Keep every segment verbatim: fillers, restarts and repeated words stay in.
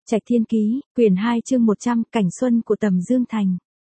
Trạch Thiên Ký, quyển hai chương một trăm, Cảnh Xuân của Tầm Dương Thành.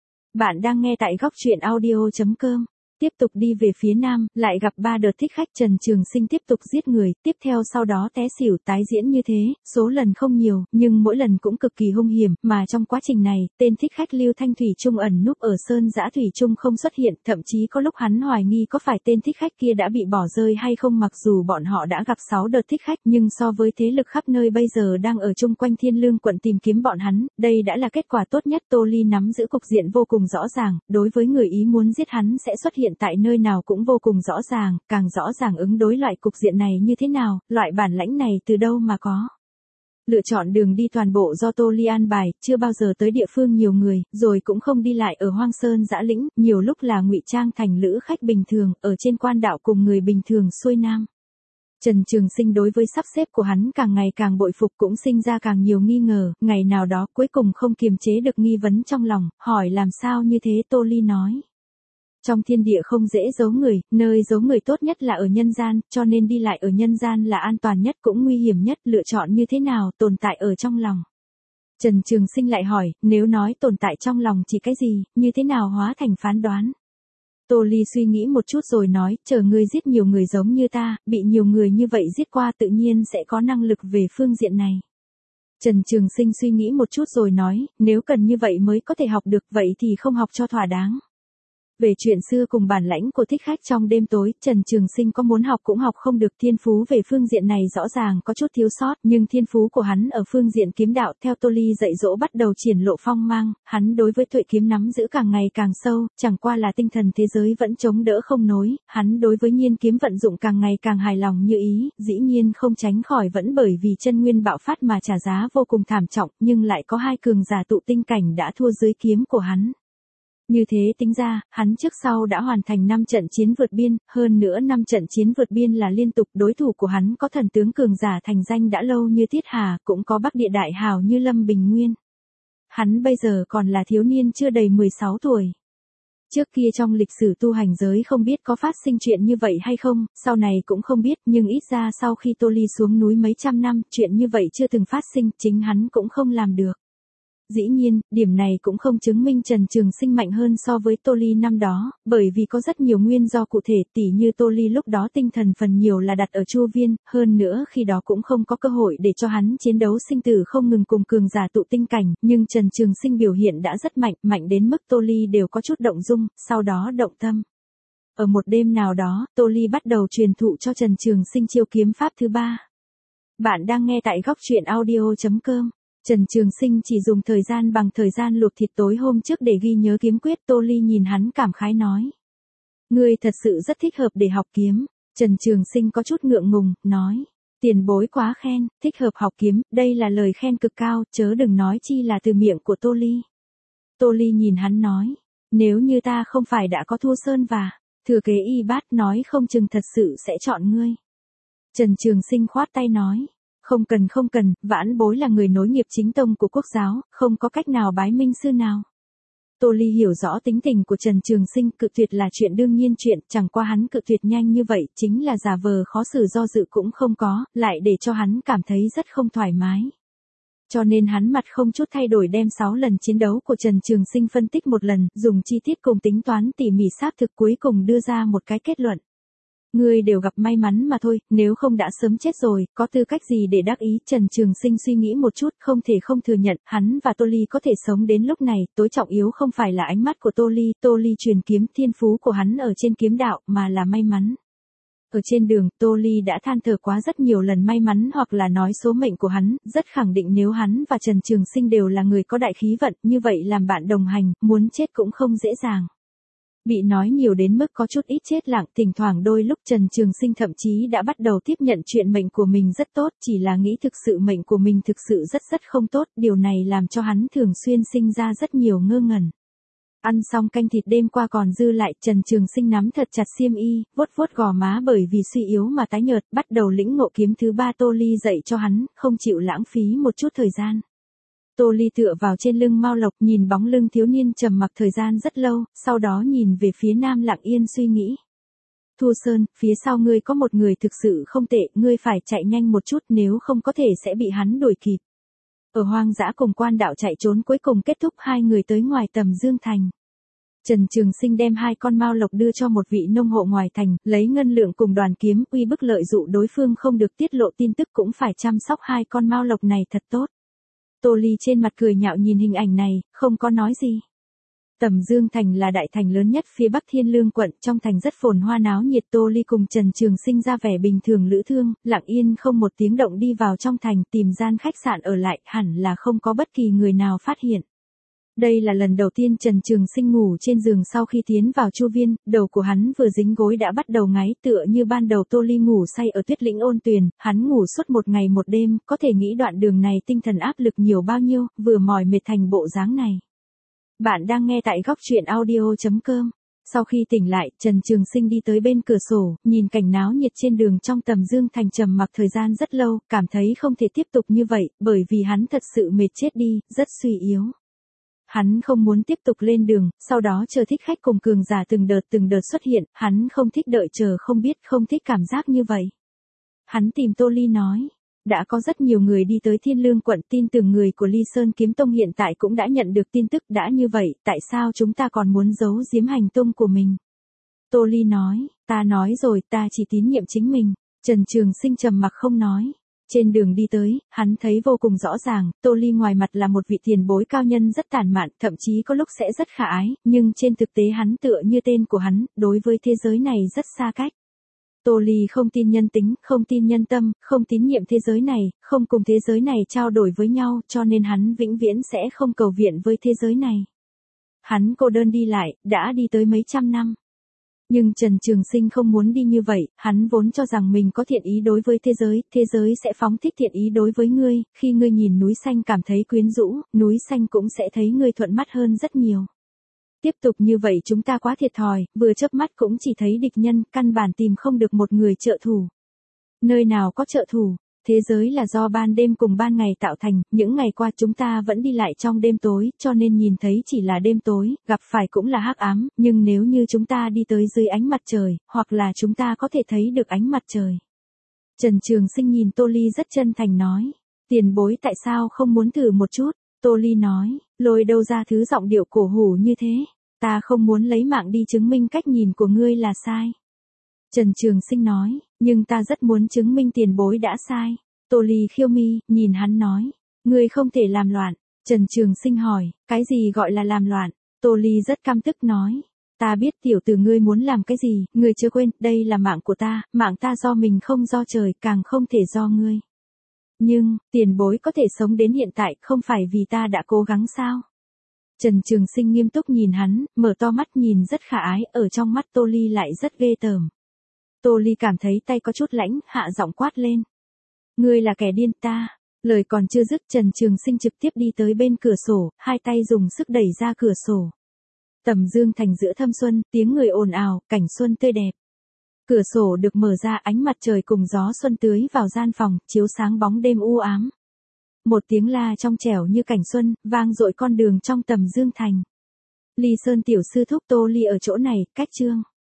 Bạn đang nghe tại góc truyện audio.com. Tiếp tục đi về phía nam, lại gặp ba đợt thích khách. Trần Trường Sinh tiếp tục giết người, tiếp theo sau đó té xỉu tái diễn như thế, số lần không nhiều, nhưng mỗi lần cũng cực kỳ hung hiểm, mà trong quá trình này, tên thích khách Lưu Thanh Thủy Trung ẩn núp ở sơn dã Thủy Trung không xuất hiện, thậm chí có lúc hắn hoài nghi có phải tên thích khách kia đã bị bỏ rơi hay không. Mặc dù bọn họ đã gặp sáu đợt thích khách, nhưng so với thế lực khắp nơi bây giờ đang ở chung quanh Thiên Lương quận tìm kiếm bọn hắn, đây đã là kết quả tốt nhất. Tô Ly nắm giữ cục diện vô cùng rõ ràng, đối với người ý muốn giết hắn sẽ xuất hiện tại nơi nào cũng vô cùng rõ ràng, càng rõ ràng ứng đối loại cục diện này như thế nào, loại bản lãnh này từ đâu mà có. Lựa chọn đường đi toàn bộ do Tô Ly an bài, chưa bao giờ tới địa phương nhiều người, rồi cũng không đi lại ở hoang sơn dã lĩnh, nhiều lúc là ngụy trang thành lữ khách bình thường, ở trên quan đạo cùng người bình thường xuôi nam. Trần Trường Sinh đối với sắp xếp của hắn càng ngày càng bội phục, cũng sinh ra càng nhiều nghi ngờ, ngày nào đó cuối cùng không kiềm chế được nghi vấn trong lòng, hỏi làm sao như thế. Tô Ly nói. Trong thiên địa không dễ giấu người, nơi giấu người tốt nhất là ở nhân gian, cho nên đi lại ở nhân gian là an toàn nhất cũng nguy hiểm nhất, lựa chọn như thế nào, tồn tại ở trong lòng. Trần Trường Sinh lại hỏi, nếu nói tồn tại trong lòng chỉ cái gì, như thế nào hóa thành phán đoán. Tô Ly suy nghĩ một chút rồi nói, chờ ngươi giết nhiều người giống như ta, bị nhiều người như vậy giết qua tự nhiên sẽ có năng lực về phương diện này. Trần Trường Sinh suy nghĩ một chút rồi nói, nếu cần như vậy mới có thể học được, vậy thì không học cho thỏa đáng. Về chuyện xưa cùng bản lãnh của thích khách trong đêm tối, Trần Trường Sinh có muốn học cũng học không được. Thiên phú về phương diện này rõ ràng có chút thiếu sót, nhưng thiên phú của hắn ở phương diện kiếm đạo theo Tô Ly dạy dỗ bắt đầu triển lộ phong mang, hắn đối với tuệ kiếm nắm giữ càng ngày càng sâu, chẳng qua là tinh thần thế giới vẫn chống đỡ không nối, hắn đối với nhiên kiếm vận dụng càng ngày càng hài lòng như ý, dĩ nhiên không tránh khỏi vẫn bởi vì chân nguyên bạo phát mà trả giá vô cùng thảm trọng, nhưng lại có hai cường giả tụ tinh cảnh đã thua dưới kiếm của hắn. Như thế tính ra, hắn trước sau đã hoàn thành năm trận chiến vượt biên, hơn nữa năm trận chiến vượt biên là liên tục. Đối thủ của hắn có thần tướng cường giả thành danh đã lâu như Tiết Hà, cũng có Bắc Địa đại hào như Lâm Bình Nguyên. Hắn bây giờ còn là thiếu niên chưa đầy mười sáu tuổi. Trước kia trong lịch sử tu hành giới không biết có phát sinh chuyện như vậy hay không, sau này cũng không biết, nhưng ít ra sau khi Tô Ly xuống núi mấy trăm năm, chuyện như vậy chưa từng phát sinh, chính hắn cũng không làm được. Dĩ nhiên, điểm này cũng không chứng minh Trần Trường Sinh mạnh hơn so với Tô Ly năm đó, bởi vì có rất nhiều nguyên do cụ thể, tỉ như Tô Ly lúc đó tinh thần phần nhiều là đặt ở Chu Viên, hơn nữa khi đó cũng không có cơ hội để cho hắn chiến đấu sinh tử không ngừng cùng cường giả tụ tinh cảnh, nhưng Trần Trường Sinh biểu hiện đã rất mạnh, mạnh đến mức Tô Ly đều có chút động dung, sau đó động tâm. Ở một đêm nào đó, Tô Ly bắt đầu truyền thụ cho Trần Trường Sinh chiêu kiếm pháp thứ ba. Bạn đang nghe tại góc truyện audio.com. Trần Trường Sinh chỉ dùng thời gian bằng thời gian luộc thịt tối hôm trước để ghi nhớ kiếm quyết. Tô Ly nhìn hắn cảm khái nói. Ngươi thật sự rất thích hợp để học kiếm. Trần Trường Sinh có chút ngượng ngùng, nói. Tiền bối quá khen, thích hợp học kiếm, đây là lời khen cực cao, chớ đừng nói chi là từ miệng của Tô Ly. Tô Ly nhìn hắn nói. Nếu như ta không phải đã có thua sơn và thừa kế y bát, nói không chừng thật sự sẽ chọn ngươi. Trần Trường Sinh khoát tay nói. Không cần không cần, vãn bối là người nối nghiệp chính tông của quốc giáo, không có cách nào bái minh sư nào. Tô Ly hiểu rõ tính tình của Trần Trường Sinh, cự tuyệt là chuyện đương nhiên chuyện, chẳng qua hắn cự tuyệt nhanh như vậy, chính là giả vờ khó xử do dự cũng không có, lại để cho hắn cảm thấy rất không thoải mái. Cho nên hắn mặt không chút thay đổi đem sáu lần chiến đấu của Trần Trường Sinh phân tích một lần, dùng chi tiết cùng tính toán tỉ mỉ xác thực, cuối cùng đưa ra một cái kết luận. Ngươi đều gặp may mắn mà thôi, nếu không đã sớm chết rồi, có tư cách gì để đắc ý. Trần Trường Sinh suy nghĩ một chút, không thể không thừa nhận, hắn và Tô Ly có thể sống đến lúc này, tối trọng yếu không phải là ánh mắt của Tô Ly, Tô Ly truyền kiếm, thiên phú của hắn ở trên kiếm đạo, mà là may mắn. Ở trên đường, Tô Ly đã than thở quá rất nhiều lần may mắn hoặc là nói số mệnh của hắn, rất khẳng định nếu hắn và Trần Trường Sinh đều là người có đại khí vận, như vậy làm bạn đồng hành, muốn chết cũng không dễ dàng. Bị nói nhiều đến mức có chút ít chết lặng, thỉnh thoảng đôi lúc Trần Trường Sinh thậm chí đã bắt đầu tiếp nhận chuyện mệnh của mình rất tốt, chỉ là nghĩ thực sự mệnh của mình thực sự rất rất không tốt, điều này làm cho hắn thường xuyên sinh ra rất nhiều ngơ ngẩn. Ăn xong canh thịt đêm qua còn dư lại, Trần Trường Sinh nắm thật chặt xiêm y, vuốt vuốt gò má bởi vì suy yếu mà tái nhợt, bắt đầu lĩnh ngộ kiếm thứ ba Tô Ly dạy cho hắn, không chịu lãng phí một chút thời gian. Tô Ly tựa vào trên lưng Mao Lộc, nhìn bóng lưng thiếu niên trầm mặc thời gian rất lâu, sau đó nhìn về phía nam lặng yên suy nghĩ. Thu Sơn, phía sau ngươi có một người thực sự không tệ, ngươi phải chạy nhanh một chút, nếu không có thể sẽ bị hắn đuổi kịp. Ở hoang dã cùng quan đạo chạy trốn cuối cùng kết thúc hai người tới ngoài Tầm Dương Thành. Trần Trường Sinh đem hai con mao lộc đưa cho một vị nông hộ ngoài thành, lấy ngân lượng cùng đoàn kiếm uy bức lợi dụ đối phương không được tiết lộ tin tức cũng phải chăm sóc hai con mao lộc này thật tốt. Tô Ly trên mặt cười nhạo nhìn hình ảnh này, không có nói gì. Tầm Dương Thành là đại thành lớn nhất phía Bắc Thiên Lương quận, trong thành rất phồn hoa náo nhiệt. Tô Ly cùng Trần Trường Sinh ra vẻ bình thường lữ thương, lặng yên không một tiếng động đi vào trong thành tìm gian khách sạn ở lại, hẳn là không có bất kỳ người nào phát hiện. Đây là lần đầu tiên Trần Trường Sinh ngủ trên giường sau khi tiến vào Chu Viên, đầu của hắn vừa dính gối đã bắt đầu ngáy tựa như ban đầu Tô Ly ngủ say ở Tuyết Lĩnh Ôn Tuyền, hắn ngủ suốt một ngày một đêm, có thể nghĩ đoạn đường này tinh thần áp lực nhiều bao nhiêu, vừa mỏi mệt thành bộ dáng này. Bạn đang nghe tại góc truyện audio chấm com. Sau khi tỉnh lại, Trần Trường Sinh đi tới bên cửa sổ, nhìn cảnh náo nhiệt trên đường trong Tầm Dương Thành trầm mặc thời gian rất lâu, cảm thấy không thể tiếp tục như vậy, bởi vì hắn thật sự mệt chết đi, rất suy yếu. Hắn không muốn tiếp tục lên đường, sau đó chờ thích khách cùng cường giả từng đợt từng đợt xuất hiện, hắn không thích đợi chờ không biết không thích cảm giác như vậy. Hắn tìm Tô Ly nói, đã có rất nhiều người đi tới Thiên Lương quận, tin tưởng người của Ly Sơn Kiếm Tông hiện tại cũng đã nhận được tin tức, đã như vậy, tại sao chúng ta còn muốn giấu giếm hành tung của mình? Tô Ly nói, ta nói rồi, ta chỉ tín nhiệm chính mình. Trần Trường Sinh trầm mặc không nói. Trên đường đi tới, hắn thấy vô cùng rõ ràng, Tô Ly ngoài mặt là một vị tiền bối cao nhân rất tàn mạn, thậm chí có lúc sẽ rất khả ái, nhưng trên thực tế hắn tựa như tên của hắn, đối với thế giới này rất xa cách. Tô Ly không tin nhân tính, không tin nhân tâm, không tín nhiệm thế giới này, không cùng thế giới này trao đổi với nhau, cho nên hắn vĩnh viễn sẽ không cầu viện với thế giới này. Hắn cô đơn đi lại, đã đi tới mấy trăm năm. Nhưng Trần Trường Sinh không muốn đi như vậy, hắn vốn cho rằng mình có thiện ý đối với thế giới, thế giới sẽ phóng thích thiện ý đối với ngươi, khi ngươi nhìn núi xanh cảm thấy quyến rũ, núi xanh cũng sẽ thấy ngươi thuận mắt hơn rất nhiều. Tiếp tục như vậy chúng ta quá thiệt thòi, vừa chớp mắt cũng chỉ thấy địch nhân, căn bản tìm không được một người trợ thủ. Nơi nào có trợ thủ? Thế giới là do ban đêm cùng ban ngày tạo thành, những ngày qua chúng ta vẫn đi lại trong đêm tối, cho nên nhìn thấy chỉ là đêm tối, gặp phải cũng là hắc ám, nhưng nếu như chúng ta đi tới dưới ánh mặt trời, hoặc là chúng ta có thể thấy được ánh mặt trời. Trần Trường Sinh nhìn Tô Ly rất chân thành nói, tiền bối tại sao không muốn thử một chút? Tô Ly nói, lôi đâu ra thứ giọng điệu cổ hủ như thế, ta không muốn lấy mạng đi chứng minh cách nhìn của ngươi là sai. Trần Trường Sinh nói, nhưng ta rất muốn chứng minh tiền bối đã sai. Tô Ly khiêu mi, nhìn hắn nói, ngươi không thể làm loạn. Trần Trường Sinh hỏi, cái gì gọi là làm loạn? Tô Ly rất căm tức nói, ta biết tiểu tử ngươi muốn làm cái gì, ngươi chưa quên, đây là mạng của ta, mạng ta do mình không do trời, càng không thể do ngươi. Nhưng, tiền bối có thể sống đến hiện tại, không phải vì ta đã cố gắng sao? Trần Trường Sinh nghiêm túc nhìn hắn, mở to mắt nhìn rất khả ái, ở trong mắt Tô Ly lại rất ghê tởm. Tô Ly cảm thấy tay có chút lãnh, hạ giọng quát lên. Ngươi là kẻ điên ta. Lời còn chưa dứt Trần Trường Sinh trực tiếp đi tới bên cửa sổ, hai tay dùng sức đẩy ra cửa sổ. Tầm Dương Thành giữa thâm xuân, tiếng người ồn ào, cảnh xuân tươi đẹp. Cửa sổ được mở ra, ánh mặt trời cùng gió xuân tưới vào gian phòng, chiếu sáng bóng đêm u ám. Một tiếng la trong trẻo như cảnh xuân, vang dội con đường trong Tầm Dương Thành. Ly Sơn tiểu sư thúc Tô Ly ở chỗ này, cách Trương